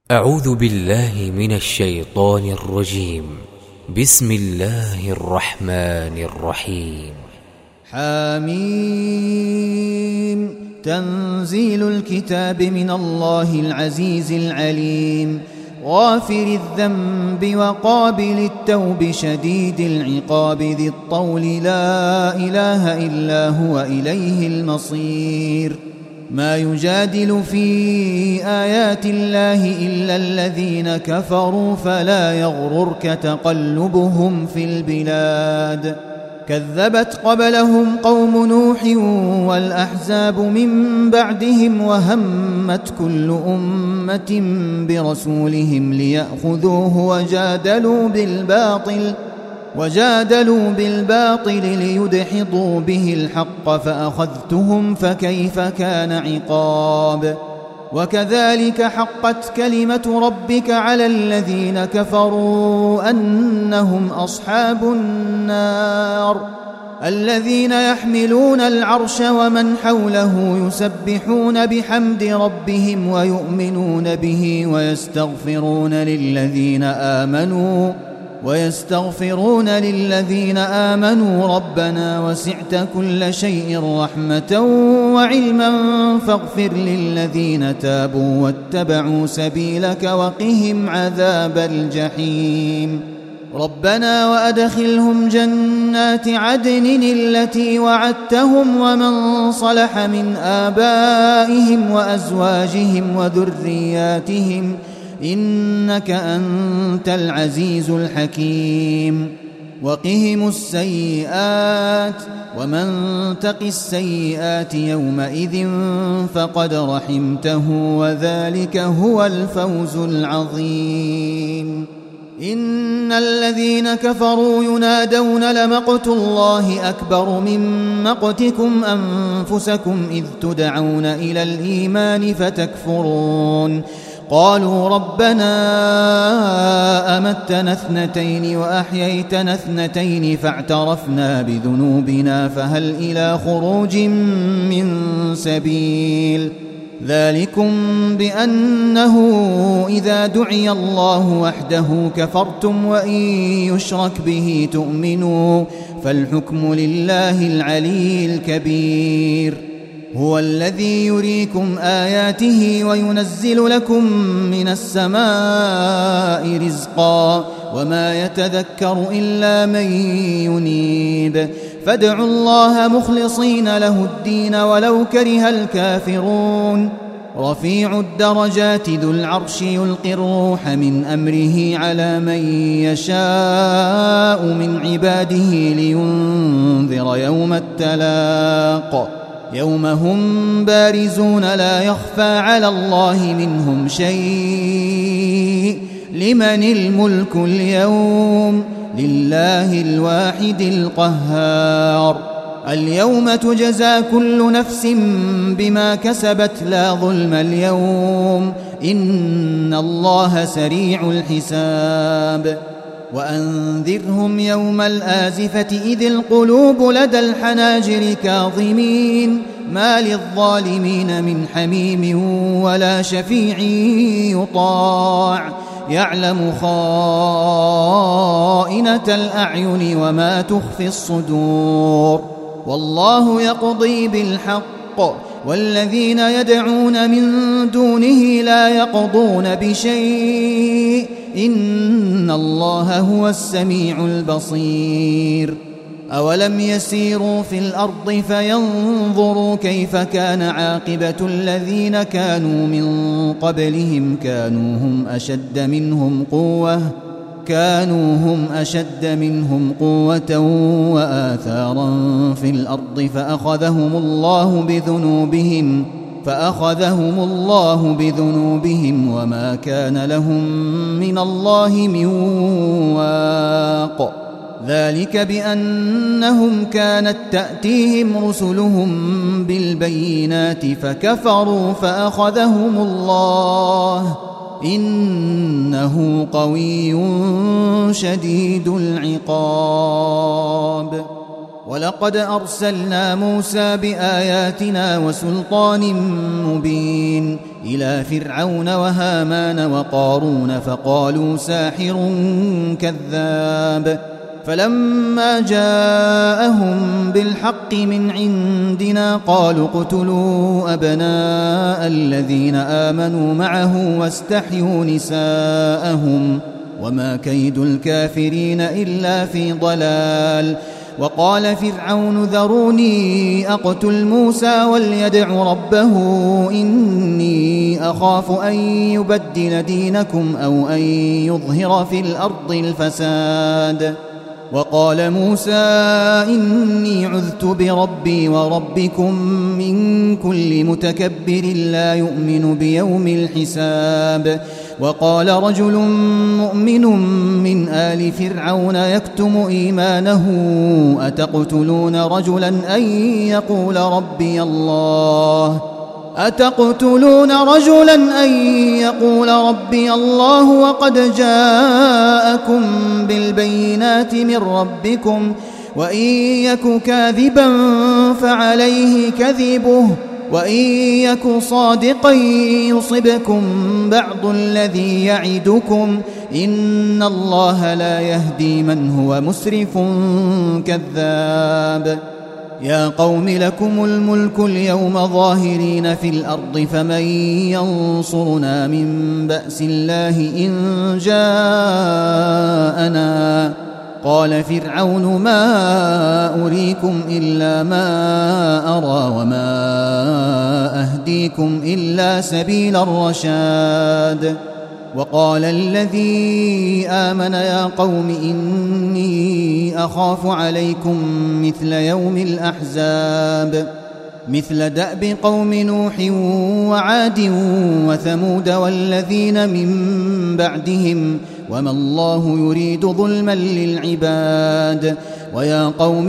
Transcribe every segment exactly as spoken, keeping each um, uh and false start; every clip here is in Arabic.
أعوذ بالله من الشيطان الرجيم. بسم الله الرحمن الرحيم. حميم. تنزيل الكتاب من الله العزيز العليم، غافر الذنب وقابل التوب شديد العقاب ذي الطول، لا إله إلا هو إليه المصير. ما يجادل في آيات الله إلا الذين كفروا، فلا يغررك تقلبهم في البلاد. كذبت قبلهم قوم نوح والأحزاب من بعدهم، وهمت كل أمة برسولهم ليأخذوه، وجادلوا بالباطل وجادلوا بالباطل ليدحضوا به الحق، فأخذتهم فكيف كان عقاب. وكذلك حقت كلمة ربك على الذين كفروا أنهم أصحاب النار. الذين يحملون العرش ومن حوله يسبحون بحمد ربهم ويؤمنون به ويستغفرون للذين آمنوا ويستغفرون للذين آمنوا ربنا وسعت كل شيء رحمة وعلما فاغفر للذين تابوا واتبعوا سبيلك وقهم عذاب الجحيم. ربنا وأدخلهم جنات عدن التي وعدتهم ومن صلح من آبائهم وأزواجهم وذرياتهم إنك أنت العزيز الحكيم. وقهم السيئات، ومن تق السيئات يومئذ فقد رحمته، وذلك هو الفوز العظيم. إن الذين كفروا ينادون لمقت الله أكبر من مقتكم أنفسكم إذ تدعون إلى الإيمان فتكفرون. قالوا ربنا أمتنا اثنتين وأحييتنا اثنتين فاعترفنا بذنوبنا فهل إلى خروج من سبيل. ذلكم بأنه إذا دعي الله وحده كفرتم، وإن يشرك به تؤمنوا، فالحكم لله العلي الكبير. هو الذي يريكم آياته وينزل لكم من السماء رزقا، وما يتذكر إلا من ينيب. فادعوا الله مخلصين له الدين ولو كره الكافرون. رفيع الدرجات ذو العرش يلقي الروح من أمره على من يشاء من عباده لينذر يوم التلاق، يوم هم بارزون لا يخفى على الله منهم شيء. لمن الملك اليوم؟ لله الواحد القهار. اليوم تجزى كل نفس بما كسبت لا ظلم اليوم، إن الله سريع الحساب. وأنذرهم يوم الآزفة إذ القلوب لدى الحناجر كاظمين، ما للظالمين من حميم ولا شفيع يطاع، يعلم خائنة الأعين وما تخفي الصدور. والله يقضي بالحق، والذين يدعون من دونه لا يقضون بشيء، إن الله هو السميع البصير. أولم يسيروا في الأرض فينظروا كيف كان عاقبة الذين كانوا من قبلهم، كانوا هم أشد منهم قوة كانوا هم أشد منهم قوة وآثارا في الأرض، فأخذهم الله بذنوبهم فأخذهم الله بذنوبهم وما كان لهم من الله من واق. ذلك بأنهم كانت تأتيهم رسلهم بالبينات فكفروا فأخذهم الله، إنه قوي شديد العقاب. ولقد أرسلنا موسى بآياتنا وسلطان مبين إلى فرعون وهامان وقارون فقالوا ساحر كذاب فلما جاءهم بالحق من عندنا قالوا اقتلوا أبناء الذين آمنوا معه واستحيوا نساءهم وما كيد الكافرين إلا في ضلال. وقال فرعون ذروني أقتل موسى وليدع ربه إني أخاف أن يبدل دينكم أو أن يظهر في الأرض الفساد. وقال موسى إني عذت بربي وربكم من كل متكبر لا يؤمن بيوم الحساب. وقال رجل مؤمن من آل فرعون يكتم إيمانه أتقتلون رجلا أن يقول ربي الله أتقتلون رجلا أن يقول ربي الله وقد جاءكم بالبينات من ربكم وإن يك كاذبا فعليه كذبه وإن يك صادقا يصبكم بعض الذي يعدكم إن الله لا يهدي من هو مسرف كذاب. يا قوم لكم الملك اليوم ظاهرين في الأرض فمن ينصرنا من بأس الله إن جاءنا. قال فرعون ما أريكم إلا ما أرى وما أهديكم إلا سبيل الرشاد. وقال الذي آمن يا قوم إني أخاف عليكم مثل يوم الأحزاب مثل دأب قوم نوح وعاد وثمود والذين من بعدهم وما الله يريد ظلما للعباد. ويا قوم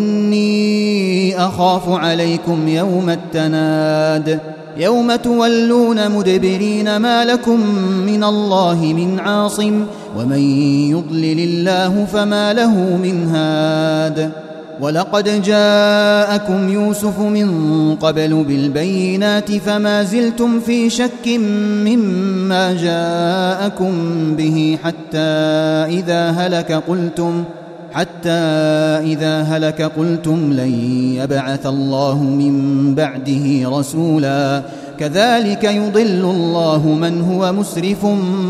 إني أخاف عليكم يوم التناد يوم تولون مدبرين ما لكم من الله من عاصم ومن يضلل الله فما له من هاد. ولقد جاءكم يوسف من قبل بالبينات فما زلتم في شك مما جاءكم به حتى إذا هلك قلتم حتى إذا هلك قلتم لن يبعث الله من بعده رسولا كذلك يضل الله من هو مسرف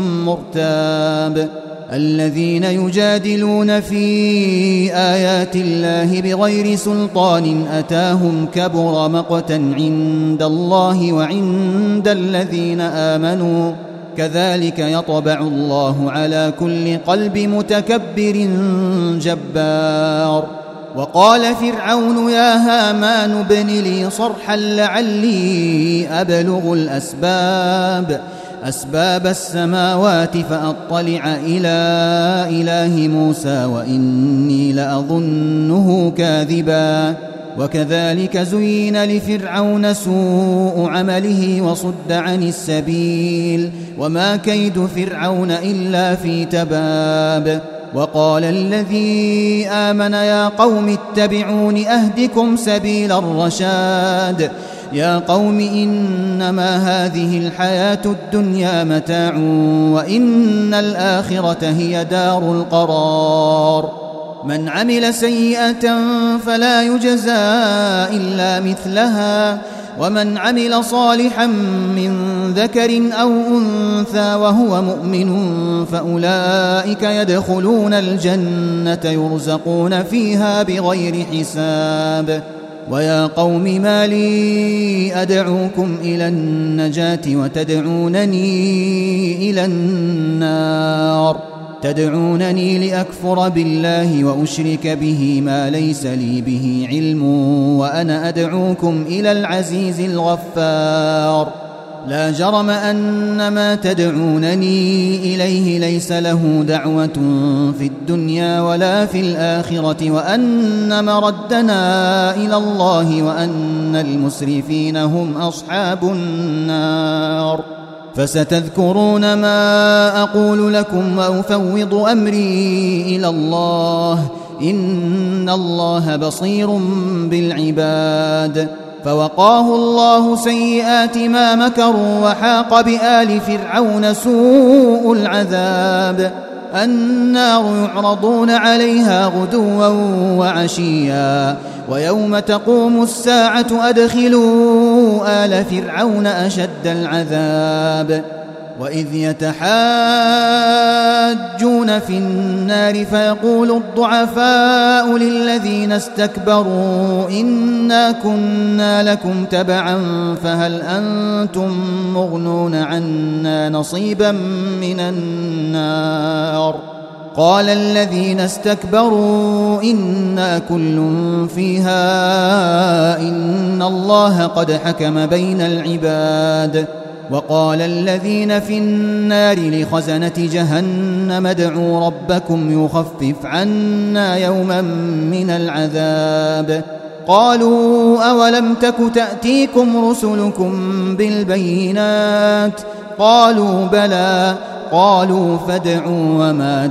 مرتاب. الذين يجادلون في آيات الله بغير سلطان أتاهم كبر مقتا عند الله وعند الذين آمنوا كذلك يطبع الله على كل قلب متكبر جبار. وقال فرعون يا هامان ابن لي صرحا لعلي أبلغ الأسباب أسباب السماوات فأطلع إلى إله موسى وإني لأظنه كاذبا. وكذلك زين لفرعون سوء عمله وصد عن السبيل وما كيد فرعون إلا في تباب. وقال الذي آمن يا قوم اتبعون أهدكم سبيل الرشاد. يا قوم إنما هذه الحياة الدنيا متاع وإن الآخرة هي دار القرار. من عمل سيئة فلا يجزى إلا مثلها ومن عمل صالحا من ذكر أو أنثى وهو مؤمن فأولئك يدخلون الجنة يرزقون فيها بغير حساب. ويا قوم ما لي أدعوكم إلى النجاة وتدعونني إلى النار تدعونني لأكفر بالله وأشرك به ما ليس لي به علم وأنا أدعوكم إلى العزيز الغفار. لا جرم أن ما تدعونني إليه ليس له دعوة في الدنيا ولا في الآخرة وأن مردنا إلى الله وأن المسرفين هم أصحاب النار. فستذكرون ما أقول لكم وأفوض أمري إلى الله إن الله بصير بالعباد. فوقاه الله سيئات ما مكروا وحاق بآل فرعون سوء العذاب النار يعرضون عليها غدوا وعشيا ويوم تقوم الساعة أدخلوا آل فرعون أشد العذاب وإذ يتحاجون في النار فيقول الضعفاء للذين استكبروا إنا كنا لكم تبعا فهل أنتم مغنون عنا نصيبا من النار قال الذين استكبروا إنا كل فيها إن الله قد حكم بين العباد وقال الذين في النار لخزنة جهنم ادعوا ربكم يخفف عنا يوما من العذاب قالوا أولم تك تأتيكم رسلكم بالبينات قالوا بلى قالوا فادعوا وما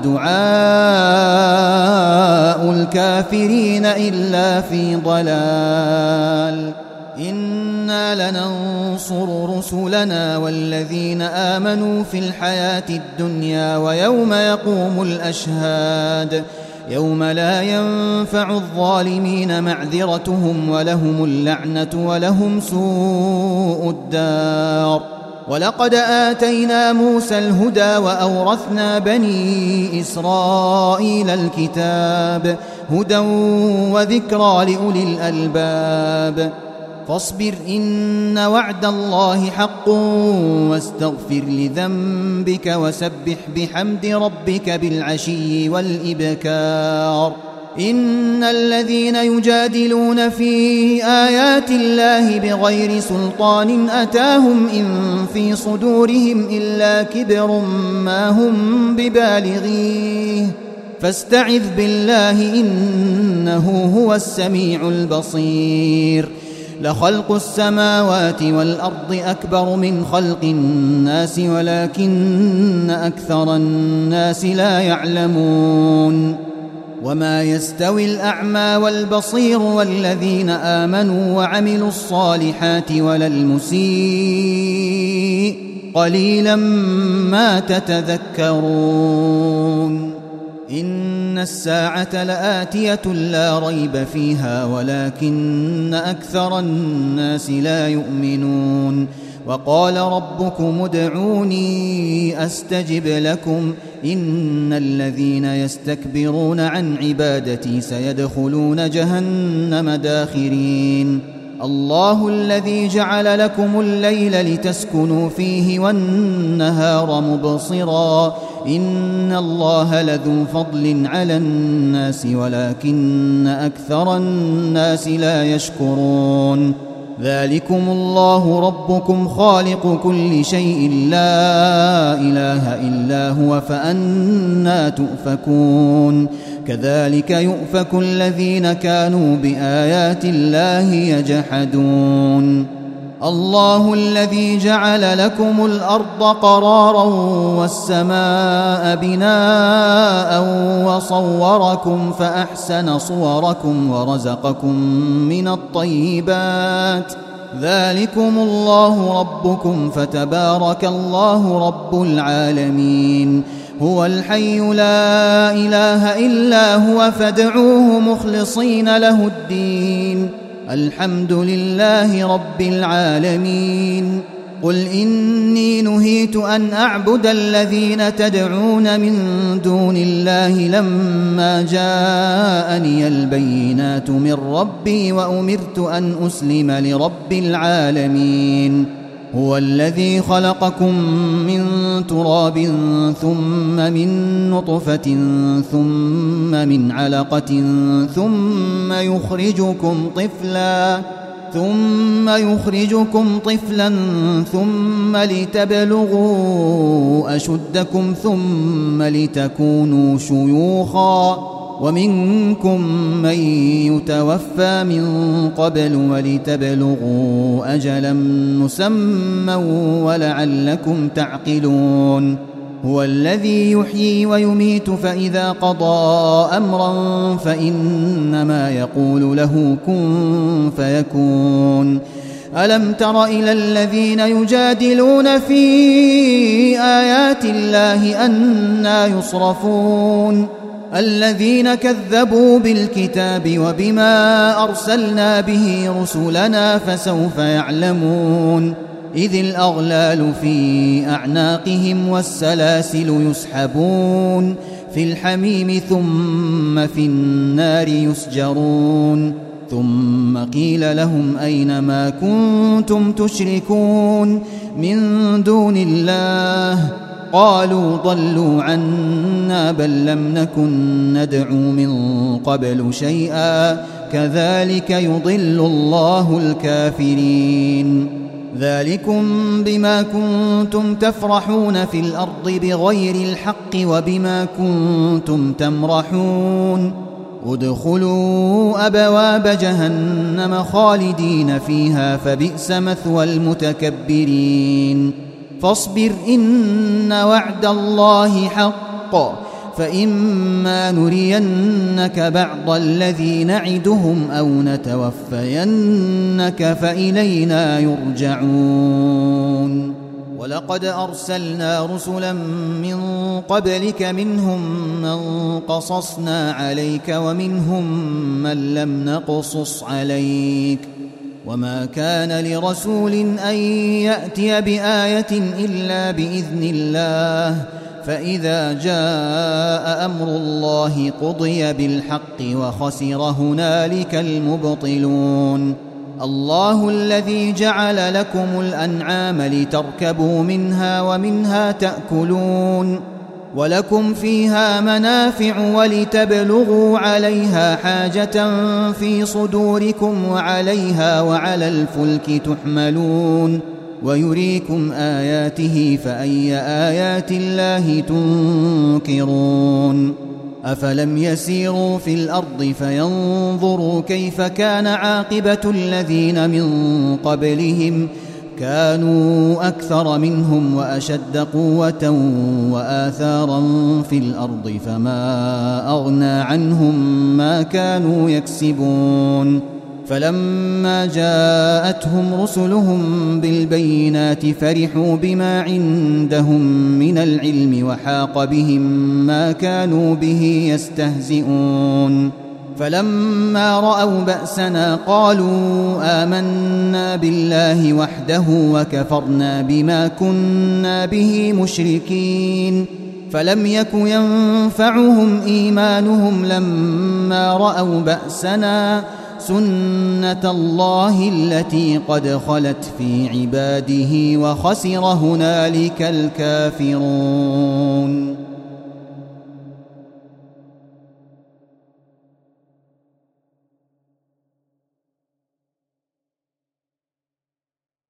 دعاء الكافرين إلا في ضلال إنا لننصر رسلنا والذين آمنوا في الحياة الدنيا ويوم يقوم الأشهاد يوم لا ينفع الظالمين معذرتهم ولهم اللعنة ولهم سوء الدار ولقد آتينا موسى الهدى وأورثنا بني إسرائيل الكتاب هدى وذكرى لأولي الألباب فاصبر إن وعد الله حق واستغفر لذنبك وسبح بحمد ربك بالعشي والإبكار إن الذين يجادلون في آيات الله بغير سلطان أتاهم إن في صدورهم إلا كبر ما هم ببالغيه فاستعذ بالله إنه هو السميع البصير لخلق السماوات والأرض أكبر من خلق الناس ولكن أكثر الناس لا يعلمون وما يستوي الأعمى والبصير والذين آمنوا وعملوا الصالحات ولا المسيء قليلا ما تتذكرون إن الساعة لآتية لا ريب فيها ولكن أكثر الناس لا يؤمنون وقال ربكم ادعوني أستجب لكم إن الذين يستكبرون عن عبادتي سيدخلون جهنم داخرين الله الذي جعل لكم الليل لتسكنوا فيه والنهار مبصرا إن الله لذو فضل على الناس ولكن أكثر الناس لا يشكرون ذلكم الله ربكم خالق كل شيء لا إله إلا هو فأنى تؤفكون كذلك يؤفك الذين كانوا بآيات الله يجحدون الله الذي جعل لكم الأرض قرارا والسماء بناء وصوركم فأحسن صوركم ورزقكم من الطيبات ذلكم الله ربكم فتبارك الله رب العالمين هو الحي لا إله إلا هو فادعوه مخلصين له الدين الحمد لله رب العالمين قل إني نهيت أن أعبد الذين تدعون من دون الله لما جاءني البينات من ربي وأمرت أن أسلم لرب العالمين هو الذي خلقكم من تراب ثم من نطفة ثم من علقة ثم يخرجكم طفلا ثم يخرجكم طفلا ثم لتبلغوا أشدكم ثم لتكونوا شيوخا ومنكم من يتوفى من قبل ولتبلغوا أجلا مسمى ولعلكم تعقلون هو الذي يحيي ويميت فإذا قضى أمرا فإنما يقول له كن فيكون ألم تر إلى الذين يجادلون في آيات الله أنى يصرفون الذين كذبوا بالكتاب وبما أرسلنا به رسلنا فسوف يعلمون إذ الأغلال في أعناقهم والسلاسل يسحبون في الحميم ثم في النار يسجرون ثم قيل لهم أين ما كنتم تشركون من دون الله قالوا ضلوا عنا بل لم نكن ندعو من قبل شيئا كذلك يضل الله الكافرين ذلكم بما كنتم تفرحون في الأرض بغير الحق وبما كنتم تمرحون ادخلوا أبواب جهنم خالدين فيها فبئس مثوى المتكبرين فاصبر إن وعد الله حق فإما نرينك بعض الذي نعدهم أو نتوفينك فإلينا يرجعون ولقد أرسلنا رسلا من قبلك منهم من قصصنا عليك ومنهم من لم نقصص عليك وما كان لرسول أن يأتي بآية إلا بإذن الله فإذا جاء أمر الله قضي بالحق وخسر هنالك المبطلون الله الذي جعل لكم الأنعام لتركبوا منها ومنها تأكلون ولكم فيها منافع ولتبلغوا عليها حاجة في صدوركم وعليها وعلى الفلك تحملون ويريكم آياته فأي آيات الله تنكرون أفلم يسيروا في الأرض فينظروا كيف كان عاقبة الذين من قبلهم كانوا أكثر منهم وأشد قوة وآثارا في الأرض فما أغنى عنهم ما كانوا يكسبون فلما جاءتهم رسلهم بالبينات فرحوا بما عندهم من العلم وحاق بهم ما كانوا به يستهزئون فلما رأوا بأسنا قالوا آمنا بالله وحده وكفرنا بما كنا به مشركين فلم يك ينفعهم إيمانهم لما رأوا بأسنا سنة الله التي قد خلت في عباده وخسر هنالك الكافرون.